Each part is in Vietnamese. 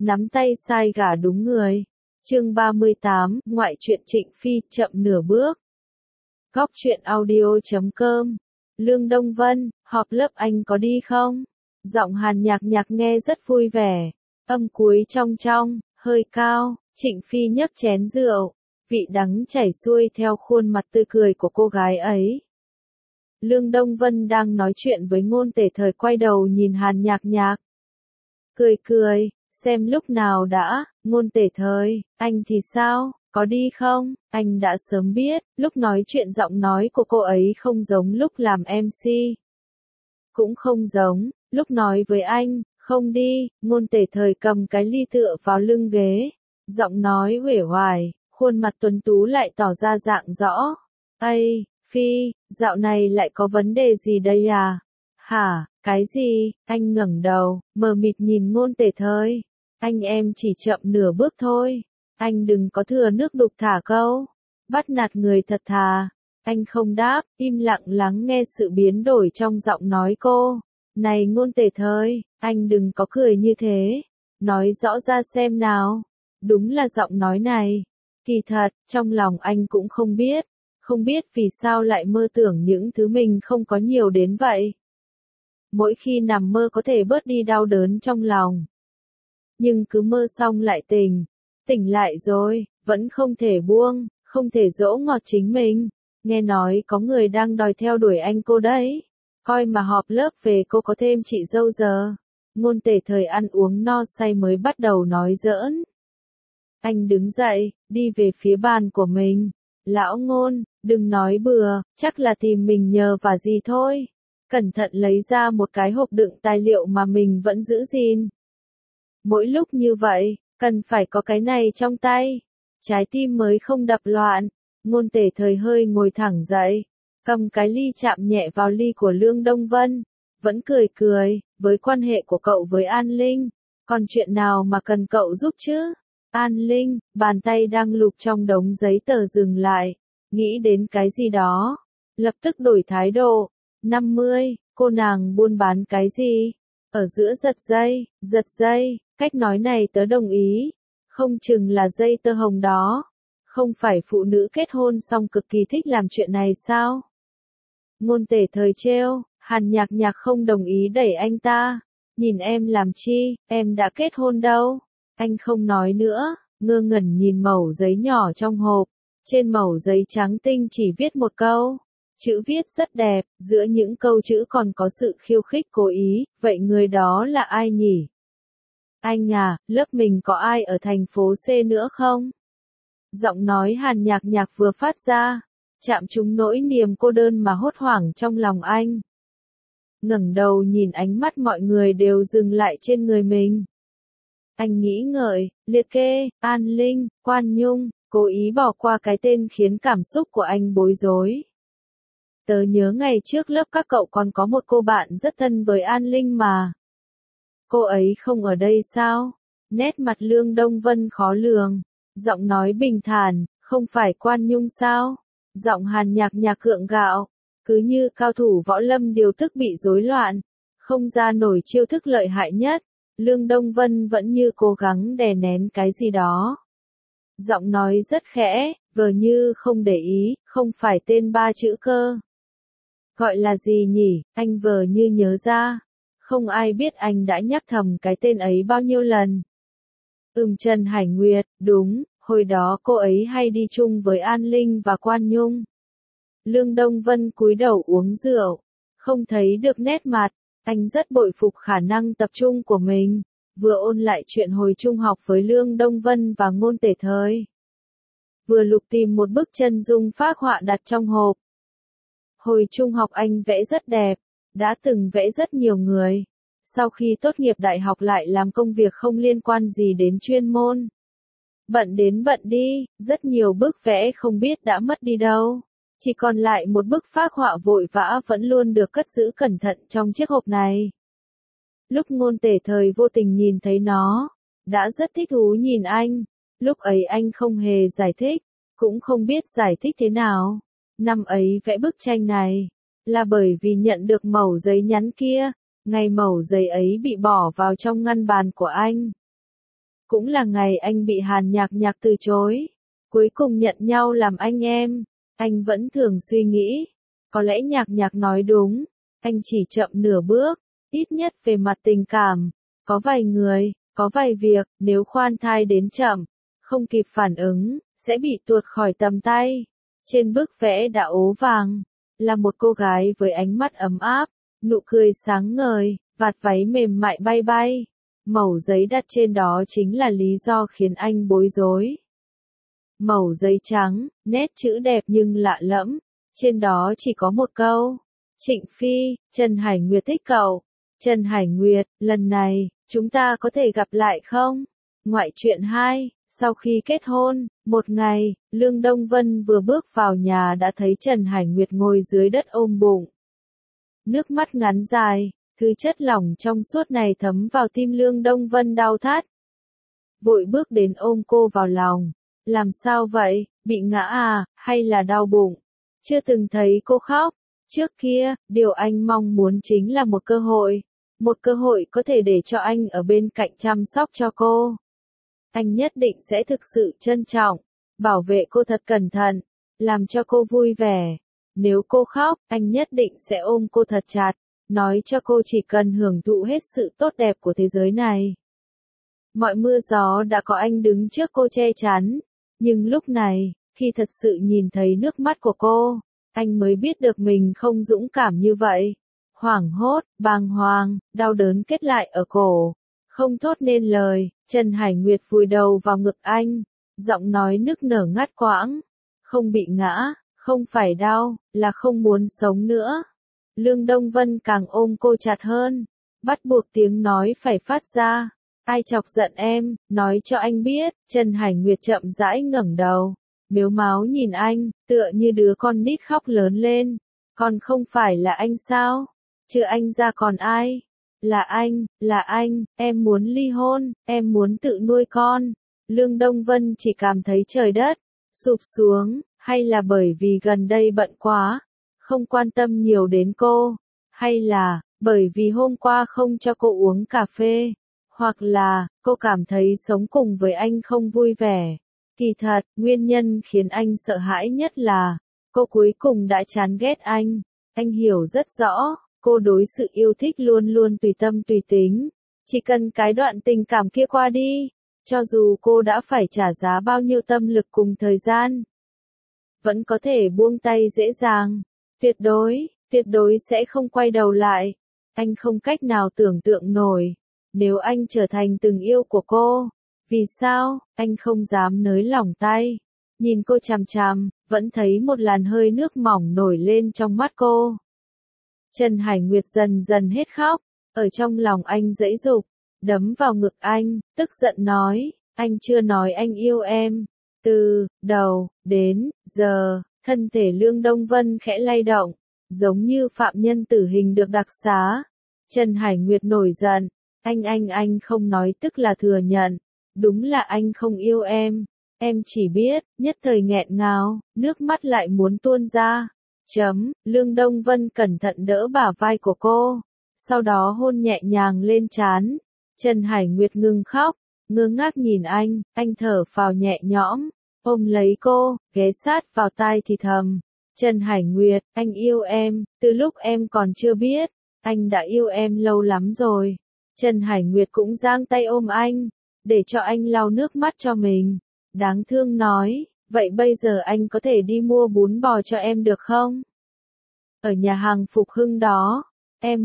nắm tay sai gả đúng người. Chương 38, ngoại truyện Trịnh Phi, chậm nửa bước. Góc truyện audio.com. Lương Đông Vân, họp lớp anh có đi không? Giọng Hàn Nhạc Nhạc nghe rất vui vẻ, âm cuối trong trong, hơi cao. Trịnh Phi nhấc chén rượu, vị đắng chảy xuôi theo khuôn mặt tươi cười của cô gái ấy. Lương Đông Vân đang nói chuyện với Ngôn Tể Thời quay đầu nhìn Hàn Nhạc Nhạc. Cười cười, xem lúc nào đã, Ngôn Tể Thời, anh thì sao, có đi không? Anh đã sớm biết, lúc nói chuyện giọng nói của cô ấy không giống lúc làm MC. Cũng không giống, lúc nói với anh, không đi. Ngôn Tể Thời cầm cái ly tựa vào lưng ghế, giọng nói uể oải, khuôn mặt tuấn tú lại tỏ ra dạng rõ. Ây, Phi, dạo này lại có vấn đề gì đây à? Hả, cái gì? Anh ngẩng đầu, mờ mịt nhìn Ngôn Tể Thời. Anh em chỉ chậm nửa bước thôi. Anh đừng có thừa nước đục thả câu. Bắt nạt người thật thà. Anh không đáp, im lặng lắng nghe sự biến đổi trong giọng nói cô. Này Ngôn Tể Thời, anh đừng có cười như thế. Nói rõ ra xem nào. Đúng là giọng nói này. Kỳ thật, trong lòng anh cũng không biết. Không biết vì sao lại mơ tưởng những thứ mình không có nhiều đến vậy. Mỗi khi nằm mơ có thể bớt đi đau đớn trong lòng. Nhưng cứ mơ xong lại tỉnh lại rồi, vẫn không thể buông, không thể dỗ ngọt chính mình. Nghe nói có người đang đòi theo đuổi anh cô đấy. Coi mà họp lớp về cô có thêm chị dâu giờ. Ngôn Tể Thời ăn uống no say mới bắt đầu nói giỡn. Anh đứng dậy, đi về phía bàn của mình. Lão Ngôn, đừng nói bừa, chắc là tìm mình nhờ vả gì thôi. Cẩn thận lấy ra một cái hộp đựng tài liệu mà mình vẫn giữ gìn. Mỗi lúc như vậy, cần phải có cái này trong tay. Trái tim mới không đập loạn. Ngôn Tể Thời hơi ngồi thẳng dậy, cầm cái ly chạm nhẹ vào ly của Lương Đông Vân. Vẫn cười cười, với quan hệ của cậu với An Linh, còn chuyện nào mà cần cậu giúp chứ? An Linh, bàn tay đang lục trong đống giấy tờ dừng lại, nghĩ đến cái gì đó, lập tức đổi thái độ. 50, cô nàng buôn bán cái gì? Ở giữa giật dây, cách nói này tớ đồng ý, không chừng là dây tơ hồng đó. Không phải phụ nữ kết hôn xong cực kỳ thích làm chuyện này sao? Ngôn Tể Thời trêu, Hàn Nhạc Nhạc không đồng ý đẩy anh ta. Nhìn em làm chi, em đã kết hôn đâu. Anh không nói nữa, ngơ ngẩn nhìn mẩu giấy nhỏ trong hộp. Trên mẩu giấy trắng tinh chỉ viết một câu. Chữ viết rất đẹp, giữa những câu chữ còn có sự khiêu khích cố ý, vậy người đó là ai nhỉ? Anh à, lớp mình có ai ở thành phố C nữa không? Giọng nói Hàn Nhạc Nhạc vừa phát ra, chạm trúng nỗi niềm cô đơn mà hốt hoảng trong lòng anh. Ngẩng đầu nhìn ánh mắt mọi người đều dừng lại trên người mình. Anh nghĩ ngợi, liệt kê, An Linh, Quan Nhung, cố ý bỏ qua cái tên khiến cảm xúc của anh bối rối. Tớ nhớ ngày trước lớp các cậu còn có một cô bạn rất thân với An Linh mà. Cô ấy không ở đây sao? Nét mặt Lương Đông Vân khó lường. Giọng nói bình thản, không phải Quan Nhung sao? Giọng Hàn Nhạc Nhạc gượng gạo, cứ như cao thủ võ lâm điều thức bị rối loạn, không ra nổi chiêu thức lợi hại nhất. Lương Đông Vân vẫn như cố gắng đè nén cái gì đó. Giọng nói rất khẽ, vờ như không để ý, không phải tên 3 chữ cơ. Gọi là gì nhỉ? Anh vờ như nhớ ra. Không ai biết anh đã nhắc thầm cái tên ấy bao nhiêu lần. Trần Hải Nguyệt, đúng, hồi đó cô ấy hay đi chung với An Linh và Quan Nhung. Lương Đông Vân cúi đầu uống rượu, không thấy được nét mặt. Anh rất bội phục khả năng tập trung của mình, vừa ôn lại chuyện hồi trung học với Lương Đông Vân và Ngôn Tể Thời. Vừa lục tìm một bức chân dung phác họa đặt trong hộp. Hồi trung học anh vẽ rất đẹp, đã từng vẽ rất nhiều người. Sau khi tốt nghiệp đại học lại làm công việc không liên quan gì đến chuyên môn. Bận đến bận đi, rất nhiều bức vẽ không biết đã mất đi đâu. Chỉ còn lại một bức phác họa vội vã vẫn luôn được cất giữ cẩn thận trong chiếc hộp này. Lúc Ngôn Tể Thời vô tình nhìn thấy nó, đã rất thích thú nhìn anh. Lúc ấy anh không hề giải thích, cũng không biết giải thích thế nào. Năm ấy vẽ bức tranh này, là bởi vì nhận được mẩu giấy nhắn kia, ngày mẩu giấy ấy bị bỏ vào trong ngăn bàn của anh. Cũng là ngày anh bị Hàn Nhạc Nhạc từ chối. Cuối cùng nhận nhau làm anh em. Anh vẫn thường suy nghĩ. Có lẽ Nhạc Nhạc nói đúng. Anh chỉ chậm nửa bước. Ít nhất về mặt tình cảm. Có vài người, có vài việc, nếu khoan thai đến chậm, không kịp phản ứng, sẽ bị tuột khỏi tầm tay. Trên bức vẽ đã ố vàng, là một cô gái với ánh mắt ấm áp, nụ cười sáng ngời, vạt váy mềm mại bay bay. Mẩu giấy đặt trên đó chính là lý do khiến anh bối rối. Mẩu giấy trắng, nét chữ đẹp nhưng lạ lẫm, trên đó chỉ có một câu. Trịnh Phi, Trần Hải Nguyệt thích cậu. Trần Hải Nguyệt, lần này, chúng ta có thể gặp lại không? Ngoại truyện 2, sau khi kết hôn, một ngày, Lương Đông Vân vừa bước vào nhà đã thấy Trần Hải Nguyệt ngồi dưới đất ôm bụng. Nước mắt ngắn dài, thứ chất lỏng trong suốt này thấm vào tim Lương Đông Vân đau thắt. Vội bước đến ôm cô vào lòng. Làm sao vậy, bị ngã à, hay là đau bụng? Chưa từng thấy cô khóc. Trước kia, điều anh mong muốn chính là một cơ hội. Một cơ hội có thể để cho anh ở bên cạnh chăm sóc cho cô. Anh nhất định sẽ thực sự trân trọng, bảo vệ cô thật cẩn thận, làm cho cô vui vẻ. Nếu cô khóc, anh nhất định sẽ ôm cô thật chặt, nói cho cô chỉ cần hưởng thụ hết sự tốt đẹp của thế giới này. Mọi mưa gió đã có anh đứng trước cô che chắn, nhưng lúc này, khi thật sự nhìn thấy nước mắt của cô, anh mới biết được mình không dũng cảm như vậy. Hoảng hốt, bàng hoàng, đau đớn kết lại ở cổ. Không thốt nên lời, Trần Hải Nguyệt vùi đầu vào ngực anh, giọng nói nức nở ngắt quãng. Không bị ngã, không phải đau, là không muốn sống nữa. Lương Đông Vân càng ôm cô chặt hơn, bắt buộc tiếng nói phải phát ra. Ai chọc giận em, nói cho anh biết. Trần Hải Nguyệt chậm rãi ngẩng đầu, mếu máo nhìn anh, tựa như đứa con nít khóc lớn lên. Còn không phải là anh sao? Chứ anh ra còn ai? Là anh, em muốn ly hôn, em muốn tự nuôi con. Lương Đông Vân chỉ cảm thấy trời đất sụp xuống, hay là bởi vì gần đây bận quá, không quan tâm nhiều đến cô, hay là bởi vì hôm qua không cho cô uống cà phê, hoặc là cô cảm thấy sống cùng với anh không vui vẻ. Kỳ thật, nguyên nhân khiến anh sợ hãi nhất là cô cuối cùng đã chán ghét anh. Anh hiểu rất rõ. Cô đối sự yêu thích luôn luôn tùy tâm tùy tính. Chỉ cần cái đoạn tình cảm kia qua đi, cho dù cô đã phải trả giá bao nhiêu tâm lực cùng thời gian, vẫn có thể buông tay dễ dàng. Tuyệt đối sẽ không quay đầu lại. Anh không cách nào tưởng tượng nổi. Nếu anh trở thành từng yêu của cô, vì sao, anh không dám nới lỏng tay. Nhìn cô chằm chằm, vẫn thấy một làn hơi nước mỏng nổi lên trong mắt cô. Trần Hải Nguyệt dần dần hết khóc, ở trong lòng anh giãy giụp, đấm vào ngực anh, tức giận nói, anh chưa nói anh yêu em. Từ đầu đến giờ, thân thể Lương Đông Vân khẽ lay động, giống như phạm nhân tử hình được đặc xá. Trần Hải Nguyệt nổi giận, anh không nói tức là thừa nhận, đúng là anh không yêu em chỉ biết, nhất thời nghẹn ngào, nước mắt lại muốn tuôn ra. Lương Đông Vân cẩn thận đỡ bả vai của cô, sau đó hôn nhẹ nhàng lên trán. Trần Hải Nguyệt ngừng khóc, ngơ ngác nhìn anh thở phào nhẹ nhõm, ôm lấy cô, ghé sát vào tai thì thầm. Trần Hải Nguyệt, anh yêu em, từ lúc em còn chưa biết, anh đã yêu em lâu lắm rồi. Trần Hải Nguyệt cũng giang tay ôm anh, để cho anh lau nước mắt cho mình. Đáng thương nói, vậy bây giờ anh có thể đi mua bún bò cho em được không? Ở nhà hàng Phục Hưng đó, em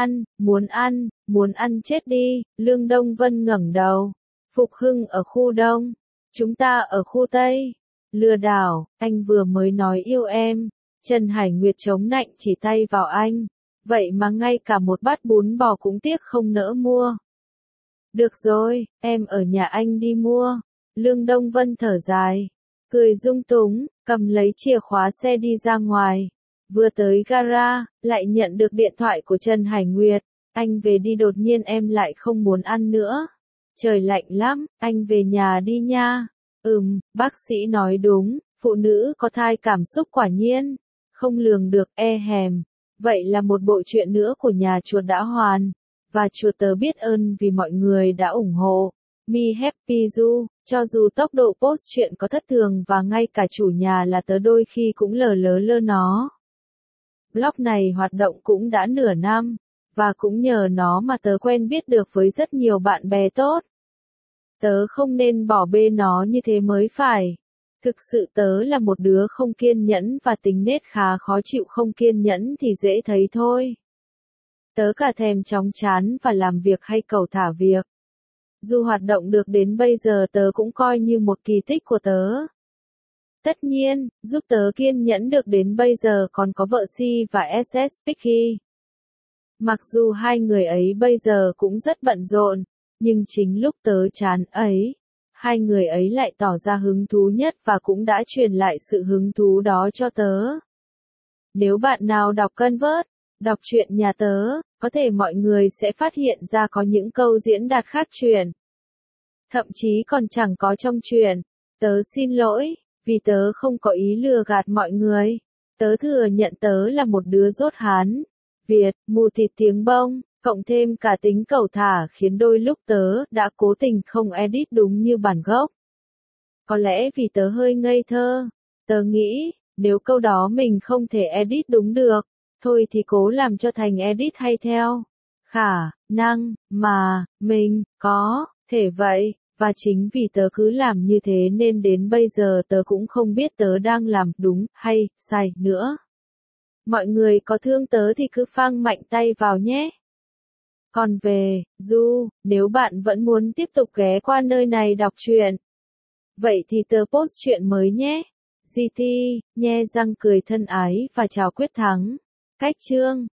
muốn ăn chết đi. Lương Đông Vân ngẩng đầu. Phục Hưng ở khu Đông, chúng ta ở khu Tây. Lừa đảo, anh vừa mới nói yêu em. Trần Hải Nguyệt chống nạnh chỉ tay vào anh. Vậy mà ngay cả một bát bún bò cũng tiếc không nỡ mua. Được rồi, em ở nhà anh đi mua. Lương Đông Vân thở dài, cười dung túng, cầm lấy chìa khóa xe đi ra ngoài. Vừa tới gara, lại nhận được điện thoại của Trần Hải Nguyệt. Anh về đi, đột nhiên em lại không muốn ăn nữa. Trời lạnh lắm, anh về nhà đi nha. Bác sĩ nói đúng, phụ nữ có thai cảm xúc quả nhiên không lường được, hèm. Vậy là một bộ truyện nữa của nhà chuột đã hoàn. Và chuột tớ biết ơn vì mọi người đã ủng hộ. Me Happy Du, cho dù tốc độ post chuyện có thất thường và ngay cả chủ nhà là tớ đôi khi cũng lơ nó. Blog này hoạt động cũng đã nửa năm, và cũng nhờ nó mà tớ quen biết được với rất nhiều bạn bè tốt. Tớ không nên bỏ bê nó như thế mới phải. Thực sự tớ là một đứa không kiên nhẫn và tính nết khá khó chịu, không kiên nhẫn thì dễ thấy thôi. Tớ cả thèm chóng chán và làm việc hay cẩu thả việc. Dù hoạt động được đến bây giờ tớ cũng coi như một kỳ tích của tớ. Tất nhiên, giúp tớ kiên nhẫn được đến bây giờ còn có vợ Si và SS Picky. Mặc dù hai người ấy bây giờ cũng rất bận rộn, nhưng chính lúc tớ chán ấy, hai người ấy lại tỏ ra hứng thú nhất và cũng đã truyền lại sự hứng thú đó cho tớ. Nếu bạn nào đọc Convert, đọc truyện nhà tớ, có thể mọi người sẽ phát hiện ra có những câu diễn đạt khác truyện. Thậm chí còn chẳng có trong truyện. Tớ xin lỗi, vì tớ không có ý lừa gạt mọi người. Tớ thừa nhận tớ là một đứa dốt Hán, Việt, mù thịt tiếng bông, cộng thêm cả tính cẩu thả khiến đôi lúc tớ đã cố tình không edit đúng như bản gốc. Có lẽ vì tớ hơi ngây thơ. Tớ nghĩ, nếu câu đó mình không thể edit đúng được, thôi thì cố làm cho thành edit hay theo. Khả năng mà mình có thể vậy, và chính vì tớ cứ làm như thế nên đến bây giờ tớ cũng không biết tớ đang làm đúng hay sai nữa. Mọi người có thương tớ thì cứ phang mạnh tay vào nhé. Còn về Du, nếu bạn vẫn muốn tiếp tục ghé qua nơi này đọc truyện, vậy thì tớ post truyện mới nhé. GT, nhe răng cười thân ái và chào Quyết Thắng. Cách chương